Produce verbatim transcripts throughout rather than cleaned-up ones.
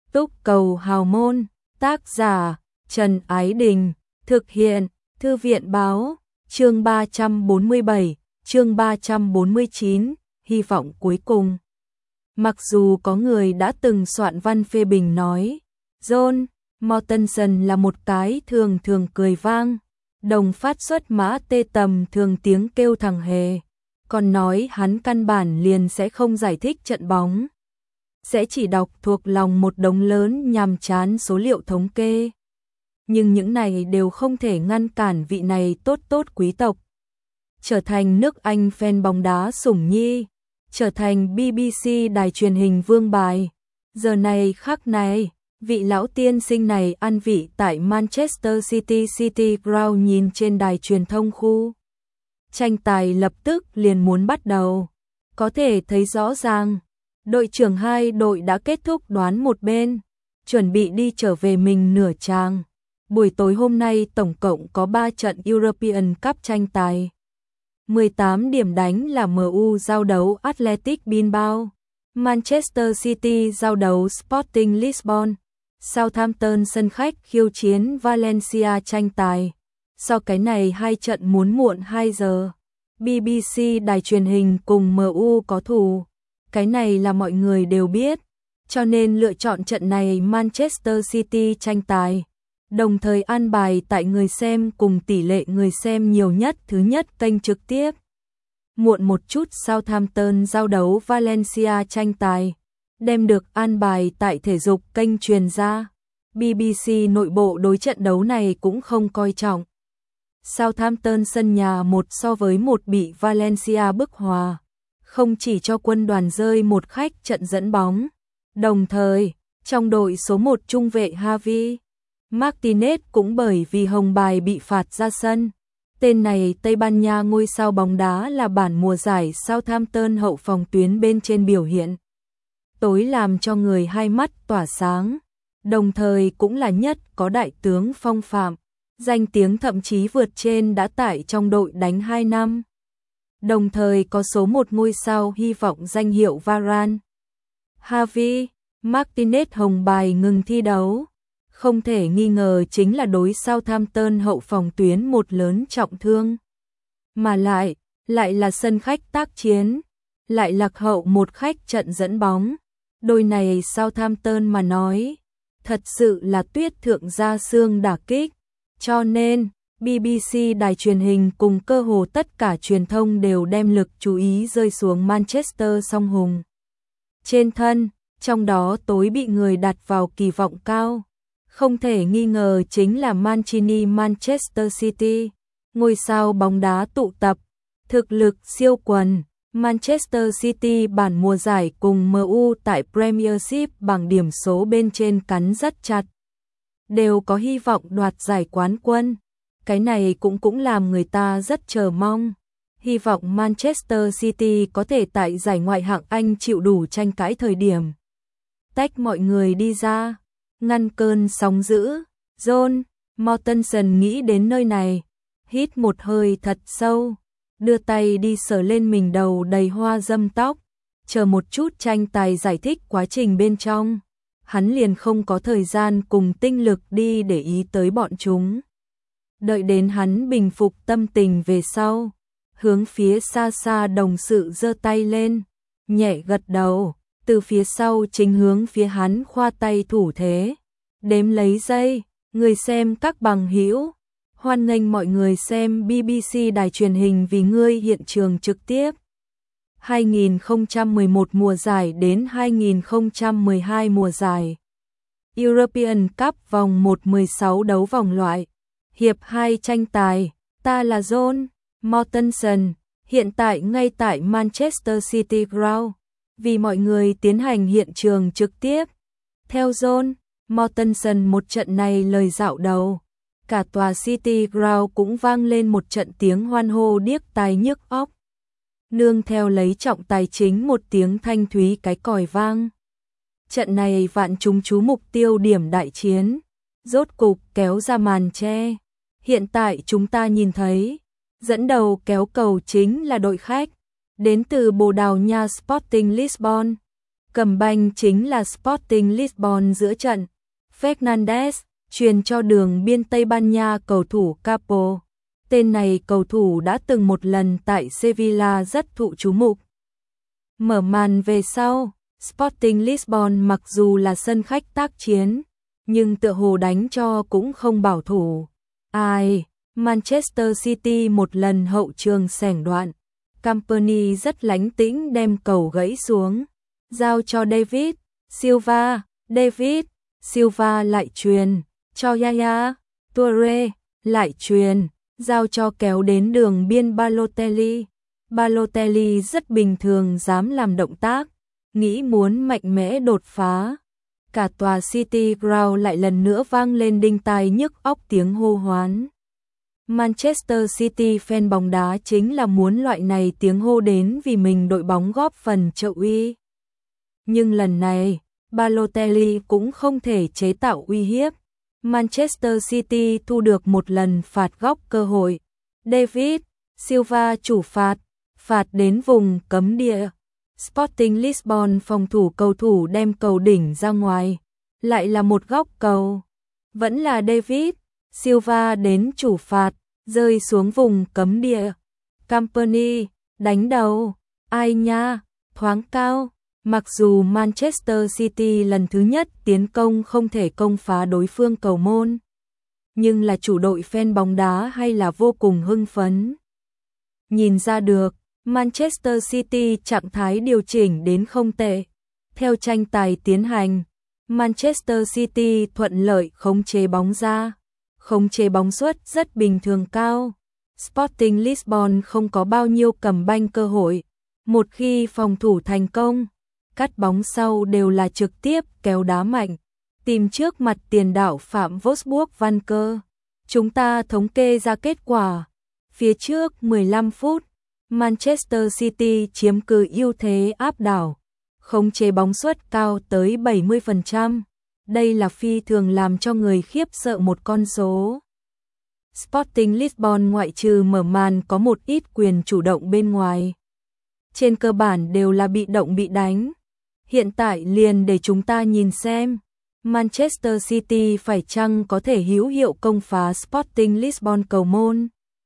Túc cầu hào môn, tác giả Trần Ái Đình, thực hiện Thư viện báo, chương ba trăm bốn mươi bảy, chương ba trăm bốn mươi chín, hy vọng cuối cùng. Mặc dù có người đã từng soạn văn phê bình nói, John Mortensen là một cái thường thường cười vang, đồng phát xuất mã tê tầm thường tiếng kêu thằng hề, còn nói hắn căn bản liền sẽ không giải thích trận bóng, sẽ chỉ đọc thuộc lòng một đống lớn nhàm chán số liệu thống kê. Nhưng những này đều không thể ngăn cản vị này tốt tốt quý tộc trở thành nước Anh fan bóng đá sủng nhi, trở thành bê bê xê đài truyền hình vương bài. Giờ này khắc này, vị lão tiên sinh này ăn vị tại Manchester City City Ground nhìn trên đài truyền thông khu. Tranh tài lập tức liền muốn bắt đầu. Có thể thấy rõ ràng, đội trưởng hai đội đã kết thúc đoán một bên, chuẩn bị đi trở về mình nửa chàng. Buổi tối hôm nay tổng cộng có ba trận European Cup tranh tài. mười tám điểm đánh là em u giao đấu Athletic Bilbao, Manchester City giao đấu Sporting Lisbon, Southampton sân khách khiêu chiến Valencia tranh tài. Sau cái này hai trận muốn muộn hai giờ, bê bê xê đài truyền hình cùng em u có thù, cái này là mọi người đều biết, cho nên lựa chọn trận này Manchester City tranh tài. Đồng thời an bài tại người xem cùng tỷ lệ người xem nhiều nhất thứ nhất kênh trực tiếp. Muộn một chút Southampton giao đấu Valencia tranh tài, đem được an bài tại thể dục kênh truyền ra. bê bê xê nội bộ đối trận đấu này cũng không coi trọng. Southampton sân nhà một so với một bị Valencia bức hòa, không chỉ cho quân đoàn rơi một khách trận dẫn bóng. Đồng thời, trong đội số một trung vệ Javi Martinez cũng bởi vì hồng bài bị phạt ra sân. Tên này Tây Ban Nha ngôi sao bóng đá là bản mùa giải Southampton hậu phòng tuyến bên trên biểu hiện tối làm cho người hai mắt tỏa sáng, đồng thời cũng là nhất có đại tướng phong phạm, danh tiếng thậm chí vượt trên đã tại trong đội đánh hai năm. Đồng thời có số một ngôi sao hy vọng danh hiệu Varane. Javi Martinez hồng bài ngừng thi đấu, không thể nghi ngờ chính là đối Southampton hậu phòng tuyến một lớn trọng thương. Mà lại, lại là sân khách tác chiến, lại lạc hậu một khách trận dẫn bóng. Đôi này Southampton mà nói, thật sự là tuyết thượng gia xương đả kích. Cho nên, bê bê xê đài truyền hình cùng cơ hồ tất cả truyền thông đều đem lực chú ý rơi xuống Manchester song hùng trên thân, trong đó tối bị người đặt vào kỳ vọng cao. Không thể nghi ngờ chính là Mancini Manchester City, ngôi sao bóng đá tụ tập, thực lực siêu quần. Manchester City bản mùa giải cùng em u tại Premiership bằng điểm số bên trên cắn rất chặt, đều có hy vọng đoạt giải quán quân. Cái này cũng cũng làm người ta rất chờ mong. Hy vọng Manchester City có thể tại giải ngoại hạng Anh chịu đủ tranh cãi thời điểm, tách mọi người đi ra, ngăn cơn sóng dữ. John Mortensen nghĩ đến nơi này, hít một hơi thật sâu, đưa tay đi sờ lên mình đầu đầy hoa dâm tóc, chờ một chút tranh tài giải thích quá trình bên trong. Hắn liền không có thời gian cùng tinh lực đi để ý tới bọn chúng. Đợi đến hắn bình phục tâm tình về sau, hướng phía xa xa đồng sự giơ tay lên, nhẹ gật đầu, từ phía sau chính hướng phía hắn khoa tay thủ thế, đếm lấy giây. Người xem các bằng hữu, hoan nghênh mọi người xem bê bê xê đài truyền hình vì ngươi hiện trường trực tiếp. hai nghìn không trăm mười một mùa giải đến hai nghìn không trăm mười hai mùa giải. European Cup vòng một mười sáu đấu vòng loại. Hiệp hai tranh tài, ta là John Mortensen, hiện tại ngay tại Manchester City Ground, vì mọi người tiến hành hiện trường trực tiếp. Theo John Mortensen một trận này lời dạo đầu, cả tòa City Ground cũng vang lên một trận tiếng hoan hô điếc tai nhức óc. Nương theo lấy trọng tài chính một tiếng thanh thúy cái còi vang. Trận này vạn chúng chú mục tiêu điểm đại chiến, rốt cục kéo ra màn che. Hiện tại chúng ta nhìn thấy, dẫn đầu kéo cầu chính là đội khách, đến từ Bồ Đào Nha Sporting Lisbon. Cầm banh chính là Sporting Lisbon giữa trận. Fernandes truyền cho đường biên Tây Ban Nha cầu thủ Capo. Tên này cầu thủ đã từng một lần tại Sevilla rất thụ chú mục. Mở màn về sau, Sporting Lisbon mặc dù là sân khách tác chiến, nhưng tựa hồ đánh cho cũng không bảo thủ. Ai, Manchester City một lần hậu trường xẻng đoạn. Company rất lánh tĩnh đem cầu gãy xuống, giao cho David Silva. David Silva lại truyền cho Yaya Toure, lại truyền, giao cho kéo đến đường biên Balotelli. Balotelli rất bình thường dám làm động tác, nghĩ muốn mạnh mẽ đột phá. Cả tòa City Ground lại lần nữa vang lên đinh tai nhức óc tiếng hô hoán. Manchester City fan bóng đá chính là muốn loại này tiếng hô đến vì mình đội bóng góp phần trợ uy. Nhưng lần này, Balotelli cũng không thể chế tạo uy hiếp. Manchester City thu được một lần phạt góc cơ hội. David Silva chủ phạt, phạt đến vùng cấm địa. Sporting Lisbon phòng thủ cầu thủ đem cầu đỉnh ra ngoài. Lại là một góc cầu. Vẫn là David Silva đến chủ phạt, rơi xuống vùng cấm địa. Company đánh đầu. Ai nha, thoáng cao. Mặc dù Manchester City lần thứ nhất tiến công không thể công phá đối phương cầu môn, nhưng là chủ đội fan bóng đá hay là vô cùng hưng phấn. Nhìn ra được, Manchester City trạng thái điều chỉnh đến không tệ. Theo tranh tài tiến hành, Manchester City thuận lợi khống chế bóng ra, khống chế bóng suất rất bình thường cao. Sporting Lisbon không có bao nhiêu cầm banh cơ hội. Một khi phòng thủ thành công, cắt bóng sau đều là trực tiếp kéo đá mạnh, tìm trước mặt tiền đạo Phạm Wolfsburg Văn Cơ. Chúng ta thống kê ra kết quả. Phía trước mười lăm phút, Manchester City chiếm cứ ưu thế áp đảo, khống chế bóng suất cao tới bảy mươi phần trăm. Đây là phi thường làm cho người khiếp sợ một con số. Sporting Lisbon ngoại trừ mở màn có một ít quyền chủ động bên ngoài, trên cơ bản đều là bị động bị đánh. Hiện tại liền để chúng ta nhìn xem Manchester City phải chăng có thể hữu hiệu công phá Sporting Lisbon cầu môn.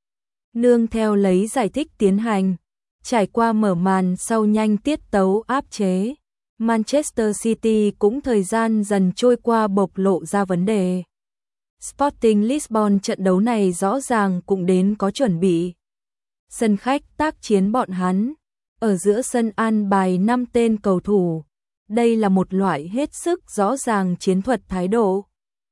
Nương theo lấy giải thích tiến hành, trải qua mở màn sau nhanh tiết tấu áp chế, Manchester City cũng thời gian dần trôi qua bộc lộ ra vấn đề. Sporting Lisbon trận đấu này rõ ràng cũng đến có chuẩn bị. Sân khách tác chiến bọn hắn, ở giữa sân an bài năm tên cầu thủ. Đây là một loại hết sức rõ ràng chiến thuật thái độ.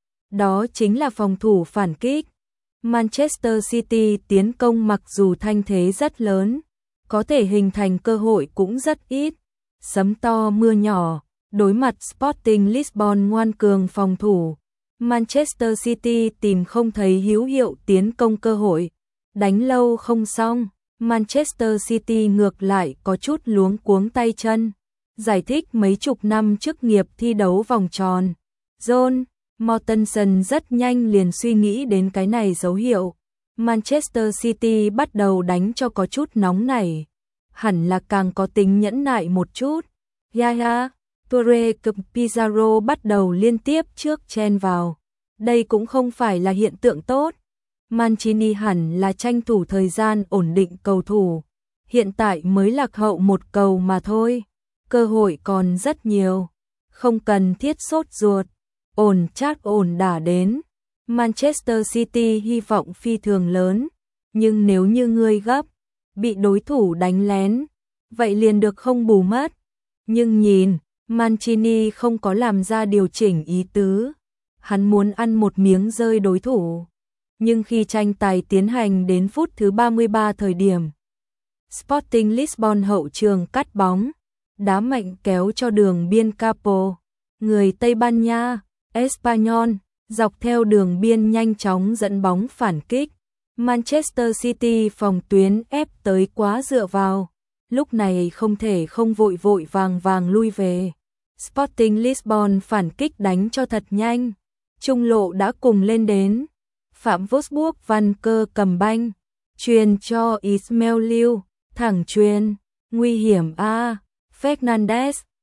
Đó chính là phòng thủ phản kích. Manchester City tiến công mặc dù thanh thế rất lớn, có thể hình thành cơ hội cũng rất ít. Sấm to mưa nhỏ, đối mặt Sporting Lisbon ngoan cường phòng thủ, Manchester City tìm không thấy hữu hiệu tiến công cơ hội. Đánh lâu không xong, Manchester City ngược lại có chút luống cuống tay chân. Giải thích mấy chục năm chức nghiệp thi đấu vòng tròn, John Mortensen rất nhanh liền suy nghĩ đến cái này dấu hiệu. Manchester City bắt đầu đánh cho có chút nóng nảy, hẳn là càng có tính nhẫn nại một chút. Yaya Toure cùng Pizarro bắt đầu liên tiếp trước chen vào. Đây cũng không phải là hiện tượng tốt. Mancini hẳn là tranh thủ thời gian ổn định cầu thủ. Hiện tại mới lạc hậu một cầu mà thôi. Cơ hội còn rất nhiều. Không cần thiết sốt ruột. Ổn chắc ổn đả đến. Manchester City hy vọng phi thường lớn. Nhưng nếu như ngươi gấp, bị đối thủ đánh lén, vậy liền được không bù mất. Nhưng nhìn, Mancini không có làm ra điều chỉnh ý tứ. Hắn muốn ăn một miếng rơi đối thủ. Nhưng khi tranh tài tiến hành đến phút thứ ba mươi ba thời điểm, Sporting Lisbon hậu trường cắt bóng, đá mạnh kéo cho đường biên Capo, người Tây Ban Nha, Espanyol, dọc theo đường biên nhanh chóng dẫn bóng phản kích. Manchester City phòng tuyến ép tới quá dựa vào, lúc này không thể không vội vội vàng vàng lui về. Sporting Lisbon phản kích đánh cho thật nhanh, trung lộ đã cùng lên đến. Phạm Wolfsburg Văn Cơ cầm banh, truyền cho Ismail Liu, thẳng truyền, nguy hiểm a. Fernandes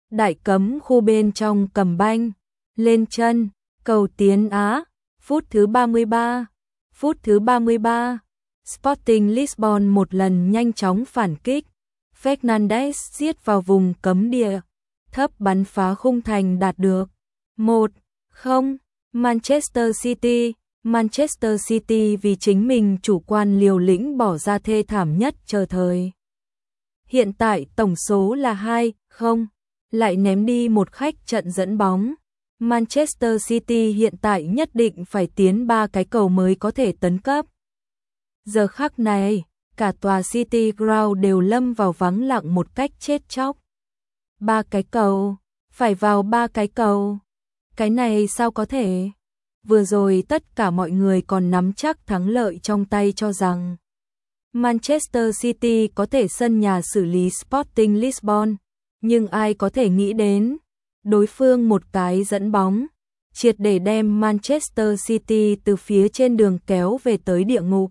đại cấm khu bên trong cầm banh, lên chân, cầu tiến Á, phút thứ ba mươi ba, phút thứ ba mươi ba, Sporting Lisbon một lần nhanh chóng phản kích, Fernandes giết vào vùng cấm địa, thấp bắn phá khung thành đạt được một không, Manchester City. Manchester City vì chính mình chủ quan liều lĩnh bỏ ra thê thảm nhất chờ thời. Hiện tại tổng số là hai không, lại ném đi một khách trận dẫn bóng. Manchester City hiện tại nhất định phải tiến ba cái cầu mới có thể tấn cấp. Giờ khắc này, cả tòa City Ground đều lâm vào vắng lặng một cách chết chóc. Ba cái cầu, phải vào ba cái cầu. Cái này sao có thể? Vừa rồi tất cả mọi người còn nắm chắc thắng lợi trong tay cho rằng Manchester City có thể sân nhà xử lý Sporting Lisbon, nhưng ai có thể nghĩ đến đối phương một cái dẫn bóng, triệt để đem Manchester City từ phía trên đường kéo về tới địa ngục.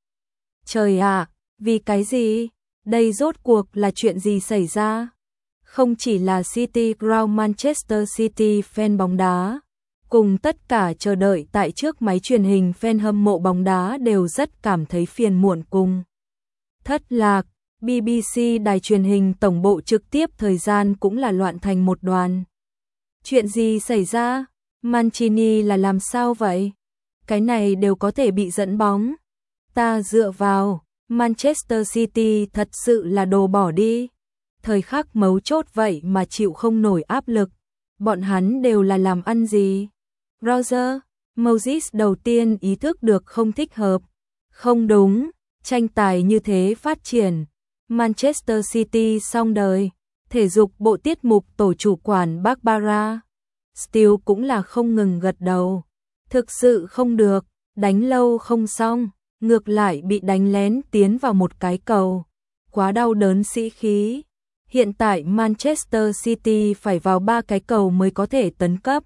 Trời ạ, vì cái gì? Đây rốt cuộc là chuyện gì xảy ra? Không chỉ là City Ground Manchester City fan bóng đá, cùng tất cả chờ đợi tại trước máy truyền hình fan hâm mộ bóng đá đều rất cảm thấy phiền muộn cùng thất lạc. bê bê xê đài truyền hình tổng bộ trực tiếp thời gian cũng là loạn thành một đoàn. Chuyện gì xảy ra? Mancini là làm sao vậy? Cái này đều có thể bị dẫn bóng. Ta dựa vào, Manchester City thật sự là đồ bỏ đi. Thời khắc mấu chốt vậy mà chịu không nổi áp lực. Bọn hắn đều là làm ăn gì? Roger, Moses đầu tiên ý thức được không thích hợp. Không đúng, tranh tài như thế phát triển. Manchester City xong đời. Thể dục bộ tiết mục tổ chủ quản Barbara Steele cũng là không ngừng gật đầu. Thực sự không được, đánh lâu không xong, ngược lại bị đánh lén tiến vào một cái cầu. Quá đau đớn sĩ khí. Hiện tại Manchester City phải vào ba cái cầu mới có thể tấn cấp.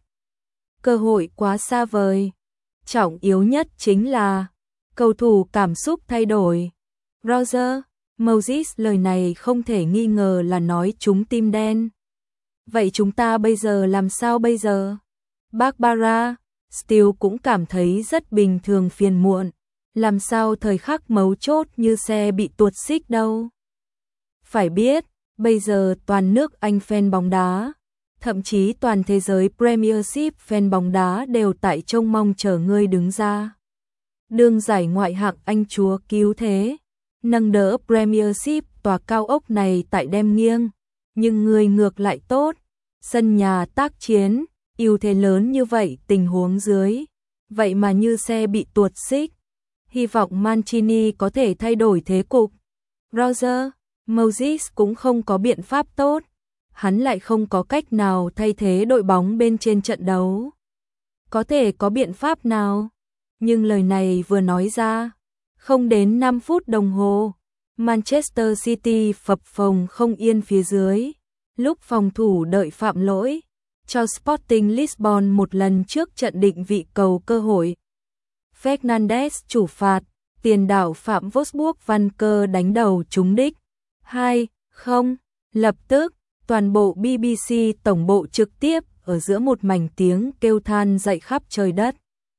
Cơ hội quá xa vời. Trọng yếu nhất chính là cầu thủ cảm xúc thay đổi. Roger, Moses lời này không thể nghi ngờ là nói trúng tim đen. Vậy chúng ta bây giờ làm sao bây giờ? Barbara Steele cũng cảm thấy rất bình thường phiền muộn. Làm sao thời khắc mấu chốt như xe bị tuột xích đâu? Phải biết, bây giờ toàn nước Anh fan bóng đá, thậm chí toàn thế giới Premiership fan bóng đá đều tại trông mong chờ ngươi đứng ra. Đương giải ngoại hạng Anh chúa cứu thế, nâng đỡ Premiership tòa cao ốc này tại đem nghiêng, nhưng ngươi ngược lại tốt, sân nhà tác chiến, ưu thế lớn như vậy tình huống dưới, vậy mà như xe bị tuột xích. Hy vọng Mancini có thể thay đổi thế cục. Roger, Moses cũng không có biện pháp tốt, hắn lại không có cách nào thay thế đội bóng bên trên trận đấu. Có thể có biện pháp nào? Nhưng lời này vừa nói ra, không đến năm phút đồng hồ, Manchester City phập phồng không yên phía dưới, lúc phòng thủ đợi phạm lỗi, cho Sporting Lisbon một lần trước trận định vị cầu cơ hội. Fernandes chủ phạt, tiền đạo Phạm Wolfsburg Văn Cơ đánh đầu trúng đích. hai không, lập tức, toàn bộ bê bê xê tổng bộ trực tiếp ở giữa một mảnh tiếng kêu than dậy khắp trời đất.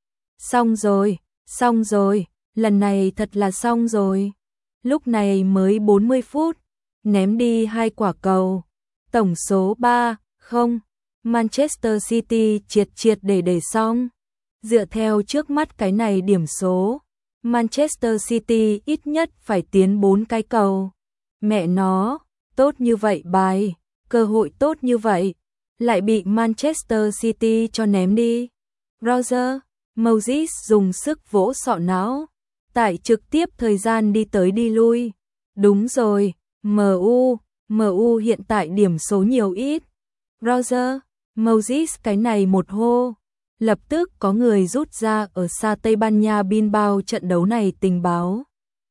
Xong rồi, xong rồi, lần này thật là xong rồi. Lúc này mới bốn mươi phút, ném đi hai quả cầu. Tổng số ba không, Manchester City triệt triệt để để xong. Dựa theo trước mắt cái này điểm số, Manchester City ít nhất phải tiến bốn cái cầu. Mẹ nó, tốt như vậy bài, cơ hội tốt như vậy, lại bị Manchester City cho ném đi. Roger, Moses dùng sức vỗ sọ não, tại trực tiếp thời gian đi tới đi lui. Đúng rồi, em u, em u hiện tại điểm số nhiều ít. Roger, Moses cái này một hô. Lập tức có người rút ra ở xa Tây Ban Nha Bilbao trận đấu này tình báo.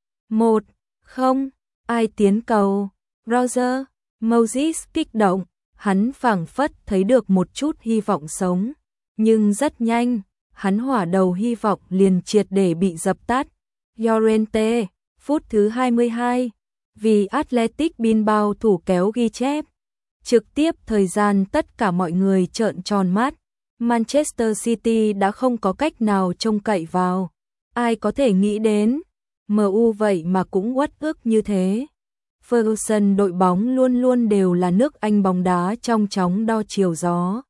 một không, ai tiến cầu? Roger, Moses kích động, hắn phảng phất thấy được một chút hy vọng sống. Nhưng rất nhanh, hắn hỏa đầu hy vọng liền triệt để bị dập tắt. Llorente, phút thứ hai mươi hai, vì Athletic Bilbao thủ kéo ghi chép. Trực tiếp thời gian tất cả mọi người trợn tròn mắt. Manchester City đã không có cách nào trông cậy vào. Ai có thể nghĩ đến, em u vậy mà cũng uất ức như thế. Ferguson đội bóng luôn luôn đều là nước Anh bóng đá trong chóng đo chiều gió.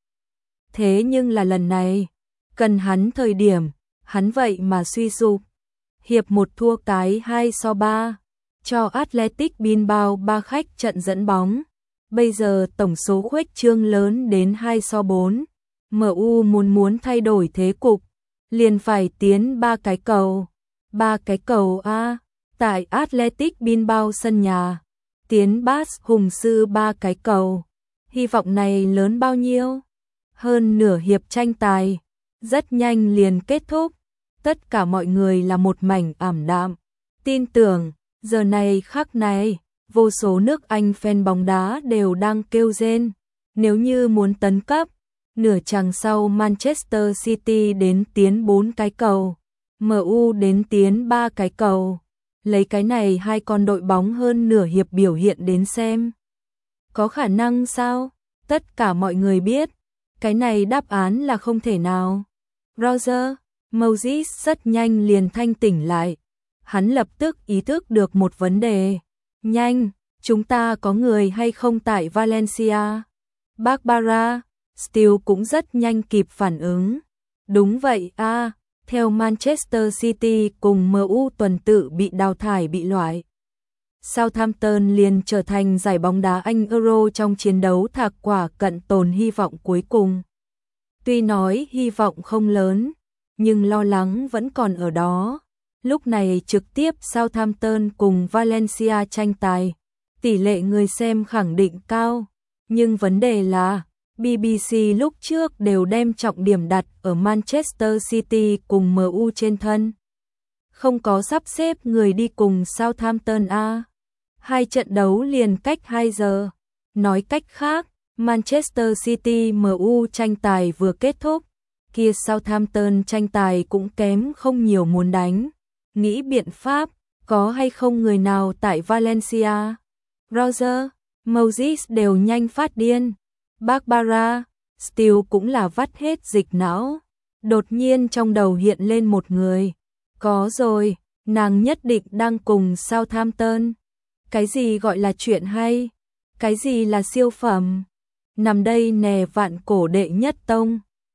Thế nhưng là lần này, cần hắn thời điểm, hắn vậy mà suy sụp. Hiệp một thua cái hai so ba, cho Athletic Bilbao ba khách trận dẫn bóng. Bây giờ tổng số khuếch trương lớn đến hai so bốn. em u muốn muốn thay đổi thế cục, liền phải tiến ba cái cầu. Ba cái cầu A, tại Athletic Bilbao sân nhà, tiến Bas hùng sư ba cái cầu. Hy vọng này lớn bao nhiêu? Hơn nửa hiệp tranh tài, rất nhanh liền kết thúc. Tất cả mọi người là một mảnh ảm đạm. Tin tưởng, giờ này khắc này, vô số nước Anh fan bóng đá đều đang kêu rên. Nếu như muốn tấn cấp, nửa chặng sau Manchester City đến tiến bốn cái cầu, em u đến tiến ba cái cầu. Lấy cái này hai con đội bóng hơn nửa hiệp biểu hiện đến xem. Có khả năng sao? Tất cả mọi người biết, cái này đáp án là không thể nào. Roger Moses rất nhanh liền thanh tỉnh lại. Hắn lập tức ý thức được một vấn đề. Nhanh, chúng ta có người hay không tại Valencia? Barbara Steele cũng rất nhanh kịp phản ứng. Đúng vậy a, à, theo Manchester City cùng em u tuần tự bị đào thải bị loại. Southampton liền trở thành giải bóng đá Anh Euro trong chiến đấu thạc quả cận tồn hy vọng cuối cùng. Tuy nói hy vọng không lớn, nhưng lo lắng vẫn còn ở đó. Lúc này trực tiếp Southampton cùng Valencia tranh tài, tỷ lệ người xem khẳng định cao. Nhưng vấn đề là, bê bê xê lúc trước đều đem trọng điểm đặt ở Manchester City cùng em u trên thân. Không có sắp xếp người đi cùng Southampton A. Hai trận đấu liền cách hai giờ. Nói cách khác, Manchester City em u tranh tài vừa kết thúc, kia Southampton tranh tài cũng kém không nhiều muốn đánh. Nghĩ biện pháp, có hay không người nào tại Valencia? Roger, Moses đều nhanh phát điên. Barbara Steele cũng là vắt hết dịch não. Đột nhiên trong đầu hiện lên một người. Có rồi, nàng nhất định đang cùng Southampton. Cái gì gọi là chuyện hay? Cái gì là siêu phẩm? Nằm đây nè vạn cổ đệ nhất tông.